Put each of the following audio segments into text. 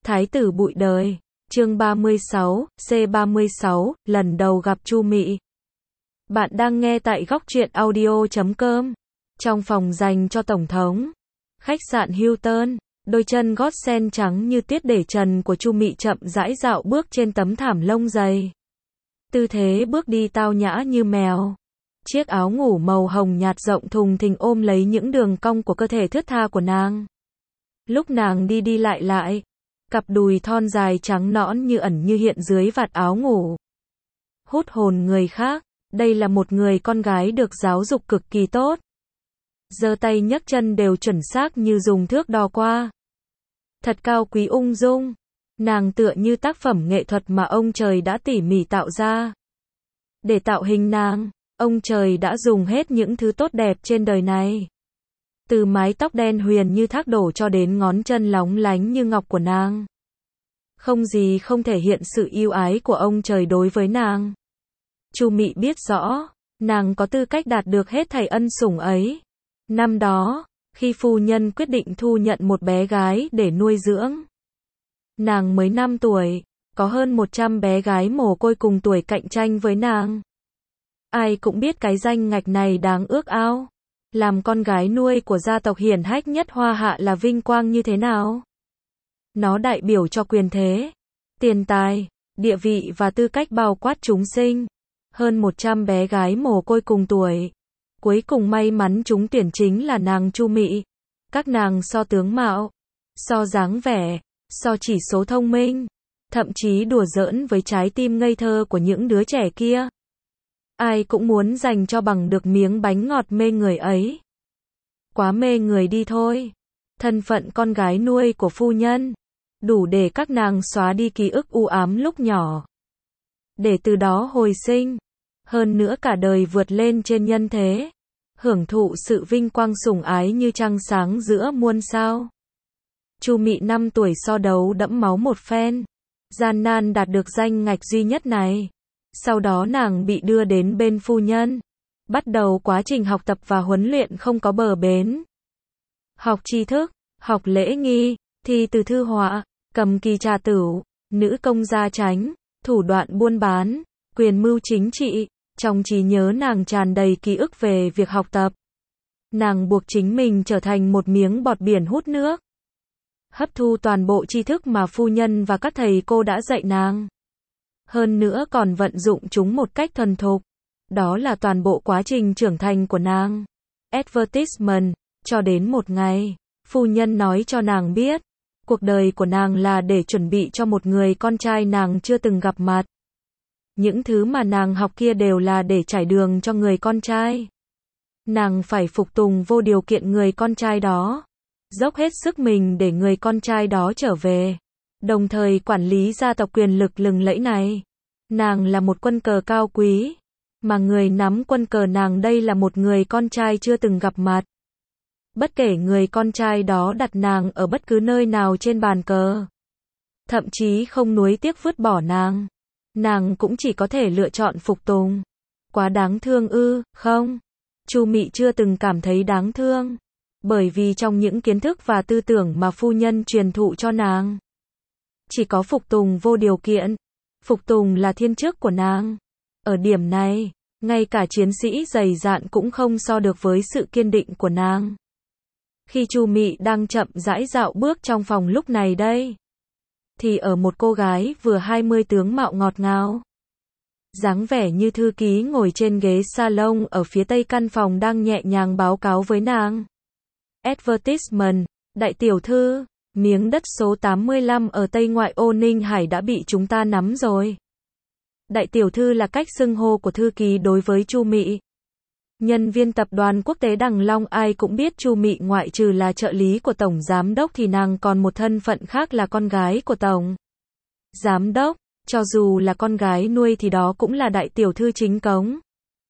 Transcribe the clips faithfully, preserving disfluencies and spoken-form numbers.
Thái tử bụi đời. Chương ba mươi sáu, C ba mươi sáu, lần đầu gặp Chu Mị. Bạn đang nghe tại góc truyện audio chấm com. Trong phòng dành cho tổng thống. Khách sạn Hilton, đôi chân gót sen trắng như tuyết để trần của Chu Mị chậm rãi dạo bước trên tấm thảm lông dày. Tư thế bước đi tao nhã như mèo. Chiếc áo ngủ màu hồng nhạt rộng thùng thình ôm lấy những đường cong của cơ thể thướt tha của nàng. Lúc nàng đi đi lại lại, cặp đùi thon dài trắng nõn như ẩn như hiện dưới vạt áo ngủ. Hút hồn người khác, đây là một người con gái được giáo dục cực kỳ tốt. Giơ tay nhấc chân đều chuẩn xác như dùng thước đo qua. Thật cao quý ung dung, nàng tựa như tác phẩm nghệ thuật mà ông trời đã tỉ mỉ tạo ra. Để tạo hình nàng, ông trời đã dùng hết những thứ tốt đẹp trên đời này. Từ mái tóc đen huyền như thác đổ cho đến ngón chân lóng lánh như ngọc của nàng. Không gì không thể hiện sự yêu ái của ông trời đối với nàng. Chu Mị biết rõ, nàng có tư cách đạt được hết thảy ân sủng ấy. Năm đó, khi phu nhân quyết định thu nhận một bé gái để nuôi dưỡng. Nàng mới năm tuổi, có hơn một trăm bé gái mồ côi cùng tuổi cạnh tranh với nàng. Ai cũng biết cái danh ngạch này đáng ước ao. Làm con gái nuôi của gia tộc hiển hách nhất Hoa Hạ là vinh quang như thế nào? Nó đại biểu cho quyền thế, tiền tài, địa vị và tư cách bao quát chúng sinh. Hơn một trăm bé gái mồ côi cùng tuổi. Cuối cùng may mắn trúng tuyển chính là nàng Chu Mị. Các nàng so tướng mạo, so dáng vẻ, so chỉ số thông minh, thậm chí đùa giỡn với trái tim ngây thơ của những đứa trẻ kia. Ai cũng muốn dành cho bằng được miếng bánh ngọt mê người ấy. Quá mê người đi thôi. Thân phận con gái nuôi của phu nhân, đủ để các nàng xóa đi ký ức u ám lúc nhỏ. Để từ đó hồi sinh, hơn nữa cả đời vượt lên trên nhân thế, hưởng thụ sự vinh quang sủng ái như trăng sáng giữa muôn sao. Chu Mị năm tuổi so đấu đẫm máu một phen, gian nan đạt được danh ngạch duy nhất này. Sau đó nàng bị đưa đến bên phu nhân, bắt đầu quá trình học tập và huấn luyện không có bờ bến. Học tri thức, học lễ nghi, thi từ thư họa, cầm kỳ trà tửu, nữ công gia chánh, thủ đoạn buôn bán, quyền mưu chính trị. Trong trí nhớ nàng tràn đầy ký ức về việc học tập. Nàng buộc chính mình trở thành một miếng bọt biển hút nước. Hấp thu toàn bộ tri thức mà phu nhân và các thầy cô đã dạy nàng. Hơn nữa còn vận dụng chúng một cách thuần thục. Đó là toàn bộ quá trình trưởng thành của nàng. Advertisement, cho đến một ngày, phu nhân nói cho nàng biết, cuộc đời của nàng là để chuẩn bị cho một người con trai nàng chưa từng gặp mặt. Những thứ mà nàng học kia đều là để trải đường cho người con trai. Nàng phải phục tùng vô điều kiện người con trai đó, dốc hết sức mình để người con trai đó trở về, đồng thời quản lý gia tộc quyền lực lừng lẫy này. Nàng là một quân cờ cao quý, mà người nắm quân cờ nàng đây là một người con trai chưa từng gặp mặt. Bất kể người con trai đó đặt nàng ở bất cứ nơi nào trên bàn cờ, thậm chí không nuối tiếc vứt bỏ nàng, nàng cũng chỉ có thể lựa chọn phục tùng. Quá đáng thương ư? Không. Chu Mị chưa từng cảm thấy đáng thương, bởi vì trong những kiến thức và tư tưởng mà phu nhân truyền thụ cho nàng, chỉ có phục tùng vô điều kiện. Phục tùng là thiên chức của nàng. Ở điểm này, ngay cả chiến sĩ dày dạn cũng không so được với sự kiên định của nàng. Khi Chu Mị đang chậm rãi dạo bước trong phòng lúc này đây, thì ở một cô gái vừa hai mươi tướng mạo ngọt ngào, dáng vẻ như thư ký ngồi trên ghế salon ở phía tây căn phòng đang nhẹ nhàng báo cáo với nàng. Advertisement, đại tiểu thư, miếng đất số tám mươi lăm ở Tây ngoại ô Ninh Hải đã bị chúng ta nắm rồi. Đại tiểu thư là cách xưng hô của thư ký đối với Chu Mị. Nhân viên tập đoàn quốc tế Đằng Long ai cũng biết Chu Mị ngoại trừ là trợ lý của tổng giám đốc thì nàng còn một thân phận khác là con gái của tổng giám đốc. Cho dù là con gái nuôi thì đó cũng là đại tiểu thư chính cống.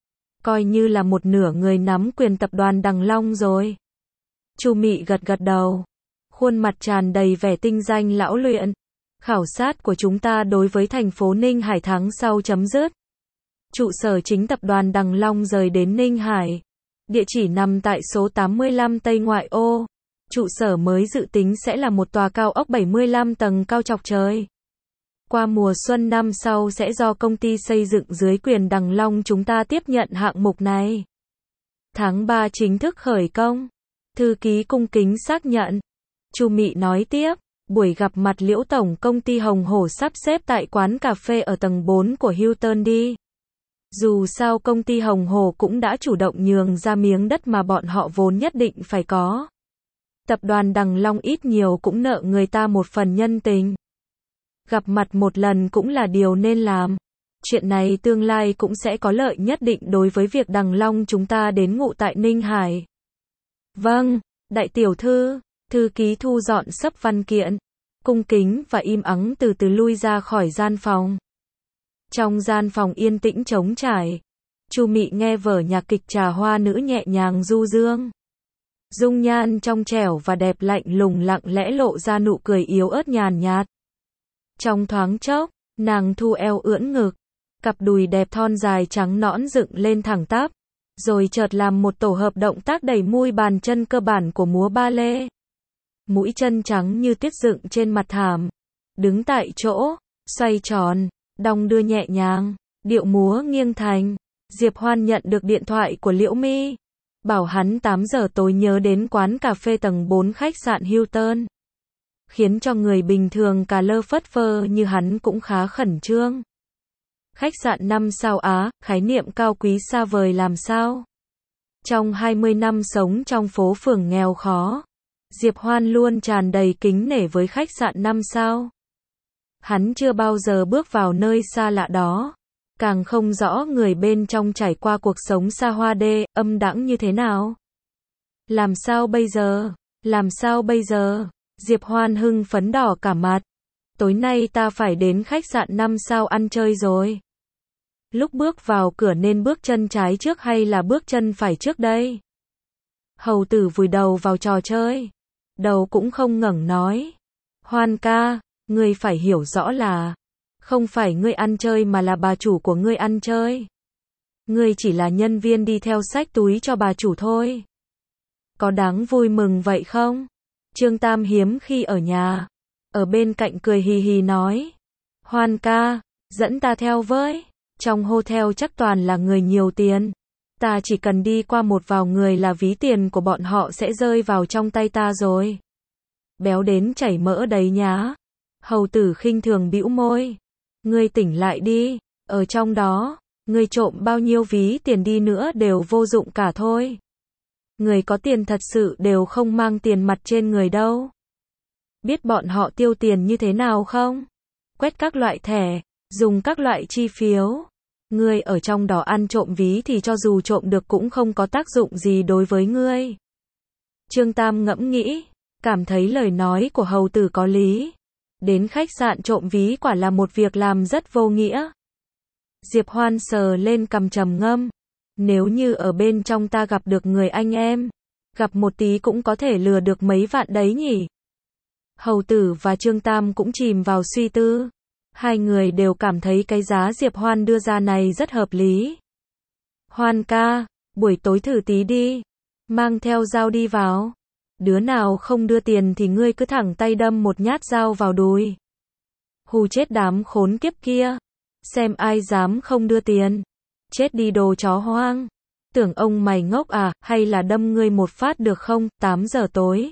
Coi như là một nửa người nắm quyền tập đoàn Đằng Long rồi. Chu Mị gật gật đầu, khuôn mặt tràn đầy vẻ tinh danh lão luyện. Khảo sát của chúng ta đối với thành phố Ninh Hải tháng sau chấm dứt. Trụ sở chính tập đoàn Đằng Long rời đến Ninh Hải. Địa chỉ nằm tại số tám mươi lăm Tây ngoại ô. Trụ sở mới dự tính sẽ là một tòa cao ốc bảy mươi lăm tầng cao chọc trời. Qua mùa xuân năm sau sẽ do công ty xây dựng dưới quyền Đằng Long chúng ta tiếp nhận hạng mục này. Tháng ba chính thức khởi công. Thư ký cung kính xác nhận. Chu Mị nói tiếp, buổi gặp mặt Liễu tổng công ty Hồng Hổ sắp xếp tại quán cà phê ở tầng bốn của Hilton đi. Dù sao công ty Hồng Hổ cũng đã chủ động nhường ra miếng đất mà bọn họ vốn nhất định phải có. Tập đoàn Đằng Long ít nhiều cũng nợ người ta một phần nhân tình. Gặp mặt một lần cũng là điều nên làm. Chuyện này tương lai cũng sẽ có lợi nhất định đối với việc Đằng Long chúng ta đến ngụ tại Ninh Hải. Vâng, đại tiểu thư. Thư ký thu dọn sấp văn kiện, cung kính và im ắng từ từ lui ra khỏi gian phòng. Trong gian phòng yên tĩnh trống trải, Chu Mị nghe vở nhạc kịch trà hoa nữ nhẹ nhàng du dương. Dung nhan trong trẻo và đẹp lạnh lùng lặng lẽ lộ ra nụ cười yếu ớt nhàn nhạt. Trong thoáng chốc, nàng thu eo ưỡn ngực, cặp đùi đẹp thon dài trắng nõn dựng lên thẳng tắp, rồi chợt làm một tổ hợp động tác đẩy mui bàn chân cơ bản của múa ba lê. Mũi chân trắng như tuyết dựng trên mặt thảm, đứng tại chỗ, xoay tròn, đong đưa nhẹ nhàng, điệu múa nghiêng thành. Diệp Hoan nhận được điện thoại của Liễu Mi, bảo hắn tám giờ tối nhớ đến quán cà phê tầng bốn khách sạn Hilton. Khiến cho người bình thường cà lơ phất phơ như hắn cũng khá khẩn trương. Khách sạn năm sao Á, khái niệm cao quý xa vời làm sao? Trong hai mươi năm sống trong phố phường nghèo khó, Diệp Hoan luôn tràn đầy kính nể với khách sạn năm sao. Hắn chưa bao giờ bước vào nơi xa lạ đó, càng không rõ người bên trong trải qua cuộc sống xa hoa đê, âm đãng như thế nào. Làm sao bây giờ? Làm sao bây giờ? Diệp Hoan hưng phấn đỏ cả mặt. Tối nay ta phải đến khách sạn năm sao ăn chơi rồi. Lúc bước vào cửa nên bước chân trái trước hay là bước chân phải trước đây? Hầu tử vùi đầu vào trò chơi. Đầu cũng không ngẩng nói. Hoan ca, ngươi phải hiểu rõ là không phải ngươi ăn chơi mà là bà chủ của ngươi ăn chơi. Ngươi chỉ là nhân viên đi theo xách túi cho bà chủ thôi. Có đáng vui mừng vậy không? Trương Tam hiếm khi ở nhà, ở bên cạnh cười hì hì nói. Hoan ca, dẫn ta theo với. Trong hotel chắc toàn là người nhiều tiền. Ta chỉ cần đi qua một vài người là ví tiền của bọn họ sẽ rơi vào trong tay ta rồi. Béo đến chảy mỡ đấy nhá. Hầu tử khinh thường bĩu môi. Ngươi tỉnh lại đi, ở trong đó, ngươi trộm bao nhiêu ví tiền đi nữa đều vô dụng cả thôi. Người có tiền thật sự đều không mang tiền mặt trên người đâu. Biết bọn họ tiêu tiền như thế nào không? Quét các loại thẻ, dùng các loại chi phiếu. Ngươi ở trong đó ăn trộm ví thì cho dù trộm được cũng không có tác dụng gì đối với ngươi. Trương Tam ngẫm nghĩ, cảm thấy lời nói của hầu tử có lý. Đến khách sạn trộm ví quả là một việc làm rất vô nghĩa. Diệp Hoan sờ lên cằm trầm ngâm. Nếu như ở bên trong ta gặp được người anh em, gặp một tí cũng có thể lừa được mấy vạn đấy nhỉ. Hầu tử và Trương Tam cũng chìm vào suy tư. Hai người đều cảm thấy cái giá Diệp Hoan đưa ra này rất hợp lý. Hoan ca, buổi tối thử tí đi. Mang theo dao đi vào. Đứa nào không đưa tiền thì ngươi cứ thẳng tay đâm một nhát dao vào đùi. Hù chết đám khốn kiếp kia. Xem ai dám không đưa tiền. Chết đi đồ chó hoang. Tưởng ông mày ngốc à, hay là đâm ngươi một phát được không? tám giờ tối.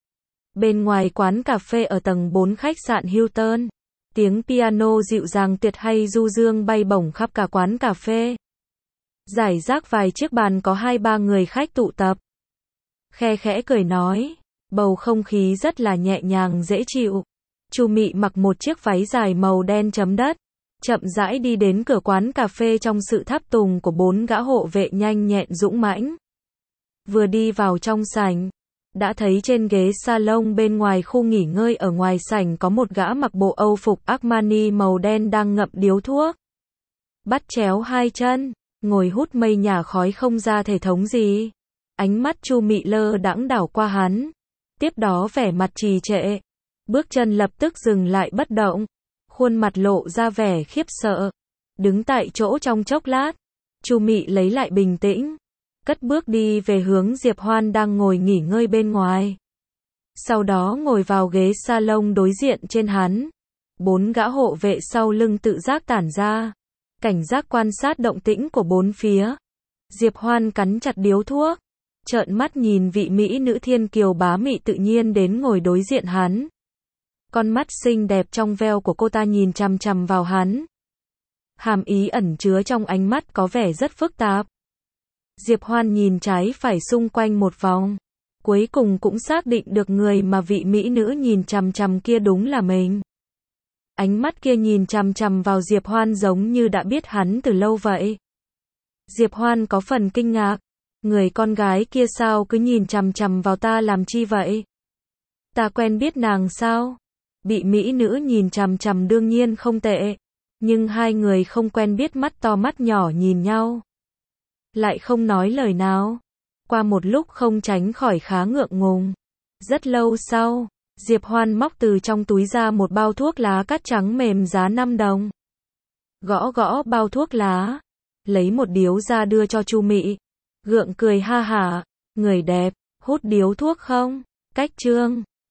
Bên ngoài quán cà phê ở tầng bốn khách sạn Hilton, tiếng piano dịu dàng tuyệt hay du dương bay bổng khắp cả quán cà phê. Rải rác vài chiếc bàn có hai ba người khách tụ tập. Khe khẽ cười nói, bầu không khí rất là nhẹ nhàng dễ chịu. Chu Mị mặc một chiếc váy dài màu đen chấm đất, chậm rãi đi đến cửa quán cà phê trong sự tháp tùng của bốn gã hộ vệ nhanh nhẹn dũng mãnh. Vừa đi vào trong sảnh, đã thấy trên ghế salon bên ngoài khu nghỉ ngơi ở ngoài sảnh có một gã mặc bộ Âu phục Armani màu đen đang ngậm điếu thuốc. Bắt chéo hai chân, ngồi hút mây nhà khói không ra thể thống gì. Ánh mắt Chu Mị lơ đãng đảo qua hắn, tiếp đó vẻ mặt trì trệ, bước chân lập tức dừng lại bất động, khuôn mặt lộ ra vẻ khiếp sợ, đứng tại chỗ trong chốc lát, Chu Mị lấy lại bình tĩnh, cất bước đi về hướng Diệp Hoan đang ngồi nghỉ ngơi bên ngoài. Sau đó ngồi vào ghế salon đối diện trên hắn. Bốn gã hộ vệ sau lưng tự giác tản ra, cảnh giác quan sát động tĩnh của bốn phía. Diệp Hoan cắn chặt điếu thuốc, trợn mắt nhìn vị mỹ nữ thiên kiều bá mị tự nhiên đến ngồi đối diện hắn. Con mắt xinh đẹp trong veo của cô ta nhìn chằm chằm vào hắn. Hàm ý ẩn chứa trong ánh mắt có vẻ rất phức tạp. Diệp Hoan nhìn trái phải xung quanh một vòng, cuối cùng cũng xác định được người mà vị mỹ nữ nhìn chằm chằm kia đúng là mình. Ánh mắt kia nhìn chằm chằm vào Diệp Hoan giống như đã biết hắn từ lâu vậy. Diệp Hoan có phần kinh ngạc, người con gái kia sao cứ nhìn chằm chằm vào ta làm chi vậy? Ta quen biết nàng sao? Bị mỹ nữ nhìn chằm chằm đương nhiên không tệ, nhưng hai người không quen biết mắt to mắt nhỏ nhìn nhau, lại không nói lời nào. Qua một lúc không tránh khỏi khá ngượng ngùng. Rất lâu sau, Diệp Hoan móc từ trong túi ra một bao thuốc lá cát trắng mềm giá năm đồng. Gõ gõ bao thuốc lá, lấy một điếu ra đưa cho Chu Mị, gượng cười ha hả, người đẹp, hút điếu thuốc không? Cách trương